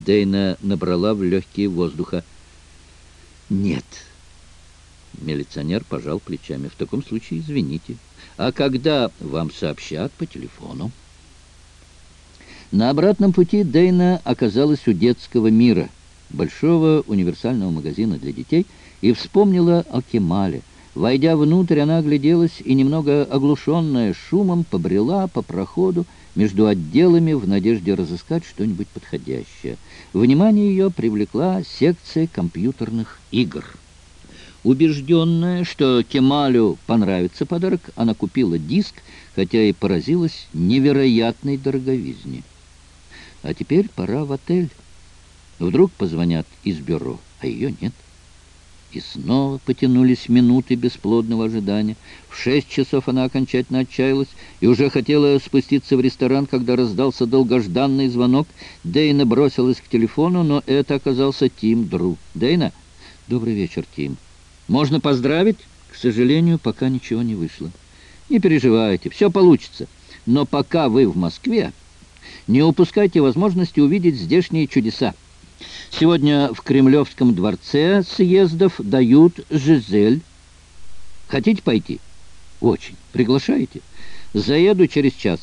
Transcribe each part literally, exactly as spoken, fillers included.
Дейна набрала в легкие воздуха. «Нет». Милиционер пожал плечами. «В таком случае извините. А когда вам сообщат по телефону?» На обратном пути Дейна оказалась у детского мира, большого универсального магазина для детей, и вспомнила о Кемале. Войдя внутрь, она огляделась и, немного оглушенная шумом, побрела по проходу между отделами в надежде разыскать что-нибудь подходящее. Внимание ее привлекла секция компьютерных игр. Убежденная, что Кемалю понравится подарок, она купила диск, хотя и поразилась невероятной дороговизне. А теперь пора в отель. Вдруг позвонят из бюро, а ее нет. И снова потянулись минуты бесплодного ожидания. В шесть часов она окончательно отчаялась и уже хотела спуститься в ресторан, когда раздался долгожданный звонок. Дейна бросилась к телефону, но это оказался Тим Дру. «Дейна?» «Добрый вечер, Тим. Можно поздравить?» «К сожалению, пока ничего не вышло». «Не переживайте, все получится. Но пока вы в Москве, не упускайте возможности увидеть здешние чудеса. Сегодня в Кремлевском дворце съездов дают Жизель. Хотите пойти?» «Очень. Приглашаете?» «Заеду через час».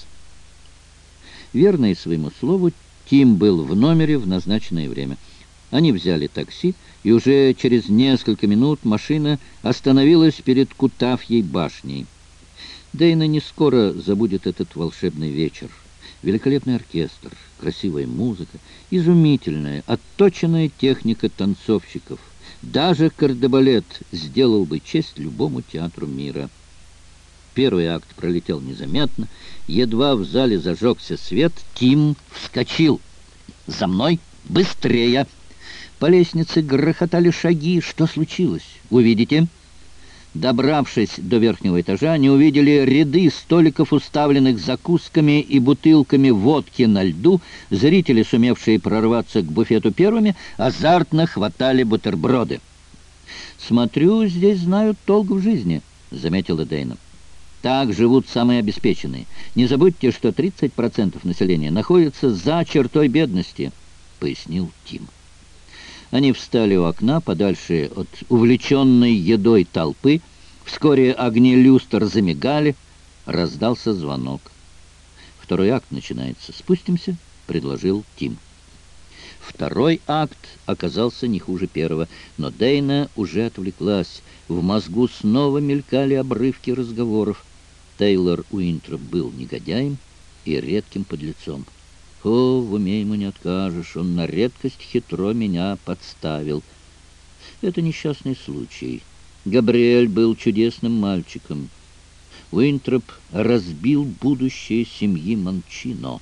Верный своему слову, Тим был в номере в назначенное время. Они взяли такси, и уже через несколько минут машина остановилась перед Кутафьей башней. Дейна не скоро забудет этот волшебный вечер. Великолепный оркестр, красивая музыка, изумительная, отточенная техника танцовщиков. Даже кардебалет сделал бы честь любому театру мира. Первый акт пролетел незаметно. Едва в зале зажегся свет, Тим вскочил. «За мной! Быстрее!» По лестнице грохотали шаги. Что случилось? Увидите. Добравшись до верхнего этажа, они увидели ряды столиков, уставленных закусками и бутылками водки на льду. Зрители, сумевшие прорваться к буфету первыми, азартно хватали бутерброды. «Смотрю, здесь знают толк в жизни», — заметила Дейна. «Так живут самые обеспеченные. Не забудьте, что тридцать процентов населения находится за чертой бедности», — пояснил Тим. Они встали у окна, подальше от увлеченной едой толпы. Вскоре огни люстр замигали. Раздался звонок. «Второй акт начинается. Спустимся?» — предложил Тим. Второй акт оказался не хуже первого, но Дейна уже отвлеклась. В мозгу снова мелькали обрывки разговоров. Тейлор Уинтроп был негодяем и редким подлецом. О, в уме ему не откажешь, он на редкость хитро меня подставил. Это несчастный случай. Габриэль был чудесным мальчиком. Уинтроп разбил будущее семьи Мончино.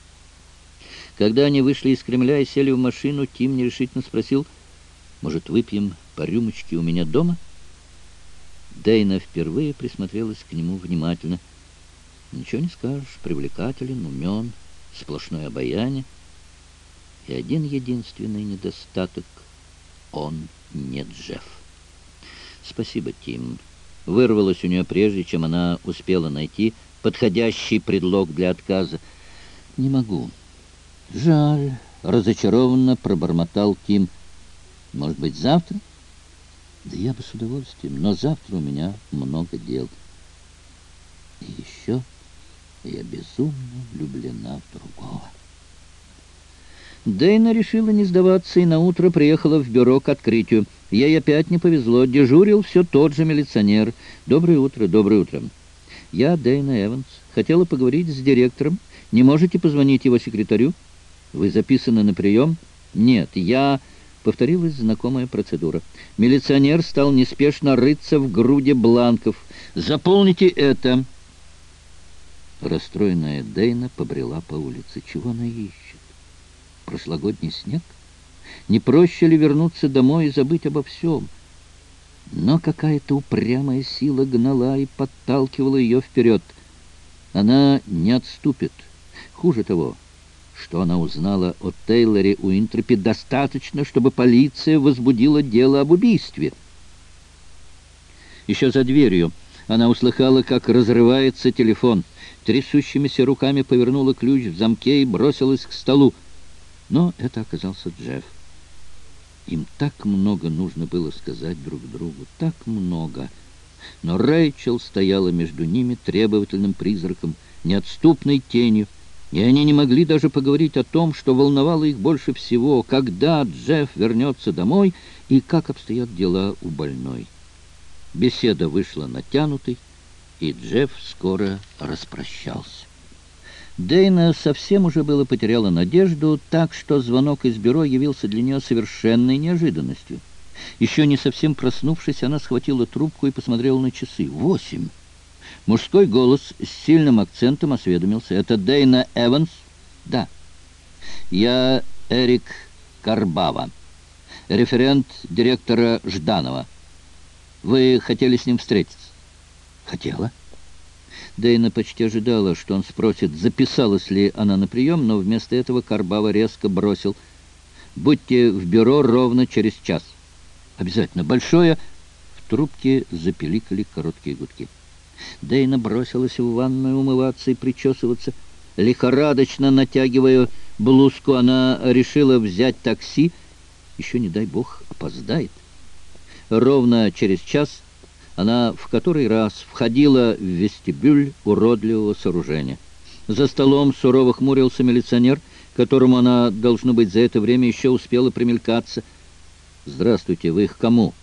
Когда они вышли из Кремля и сели в машину, Тим нерешительно спросил: «Может, выпьем по рюмочке у меня дома?» Дейна впервые присмотрелась к нему внимательно. «Ничего не скажешь, привлекателен, умен, сплошное обаяние. И один единственный недостаток — он не Джефф». «Спасибо, Тим». Вырвалось у нее прежде, чем она успела найти подходящий предлог для отказа. «Не могу». «Жаль», — разочарованно пробормотал Тим. «Может быть, завтра?» «Да я бы с удовольствием, но завтра у меня много дел. И еще я безумно влюблена в другого». Дейна решила не сдаваться и наутро приехала в бюро к открытию. Ей опять не повезло. Дежурил все тот же милиционер. «Доброе утро, доброе утро. Я Дейна Эванс. Хотела поговорить с директором. Не можете позвонить его секретарю? Вы записаны на прием?» «Нет, я...» Повторилась знакомая процедура. Милиционер стал неспешно рыться в груди бланков. «Заполните это!» Расстроенная Дейна побрела по улице. Чего она ищет? Прошлогодний снег? Не проще ли вернуться домой и забыть обо всем? Но какая-то упрямая сила гнала и подталкивала ее вперед. Она не отступит. Хуже того, что она узнала о Тейлоре Уинтропе, достаточно, чтобы полиция возбудила дело об убийстве. Еще за дверью она услыхала, как разрывается телефон. Трясущимися руками повернула ключ в замке и бросилась к столу. Но это оказался Джефф. Им так много нужно было сказать друг другу, так много. Но Рэйчел стояла между ними требовательным призраком, неотступной тенью, и они не могли даже поговорить о том, что волновало их больше всего, когда Джефф вернется домой и как обстоят дела у больной. Беседа вышла натянутой, и Джефф скоро распрощался. Дейна совсем уже было потеряла надежду, так что звонок из бюро явился для нее совершенной неожиданностью. Еще не совсем проснувшись, она схватила трубку и посмотрела на часы. Восемь. Мужской голос с сильным акцентом осведомился. «Это Дейна Эванс?» «Да». «Я Эрик Карбава, референт директора Жданова. Вы хотели с ним встретиться?» «Хотела». Дейна почти ожидала, что он спросит, записалась ли она на прием, но вместо этого Карбава резко бросил: «Будьте в бюро ровно через час». «Обязательно. Большое...» В трубке запеликали короткие гудки. Дейна бросилась в ванную умываться и причесываться. Лихорадочно натягивая блузку, она решила взять такси. Еще, не дай бог, опоздает. Ровно через час она в который раз входила в вестибюль уродливого сооружения. За столом сурово хмурился милиционер, которому она, должно быть, за это время еще успела примелькаться. «Здравствуйте, вы их кому?»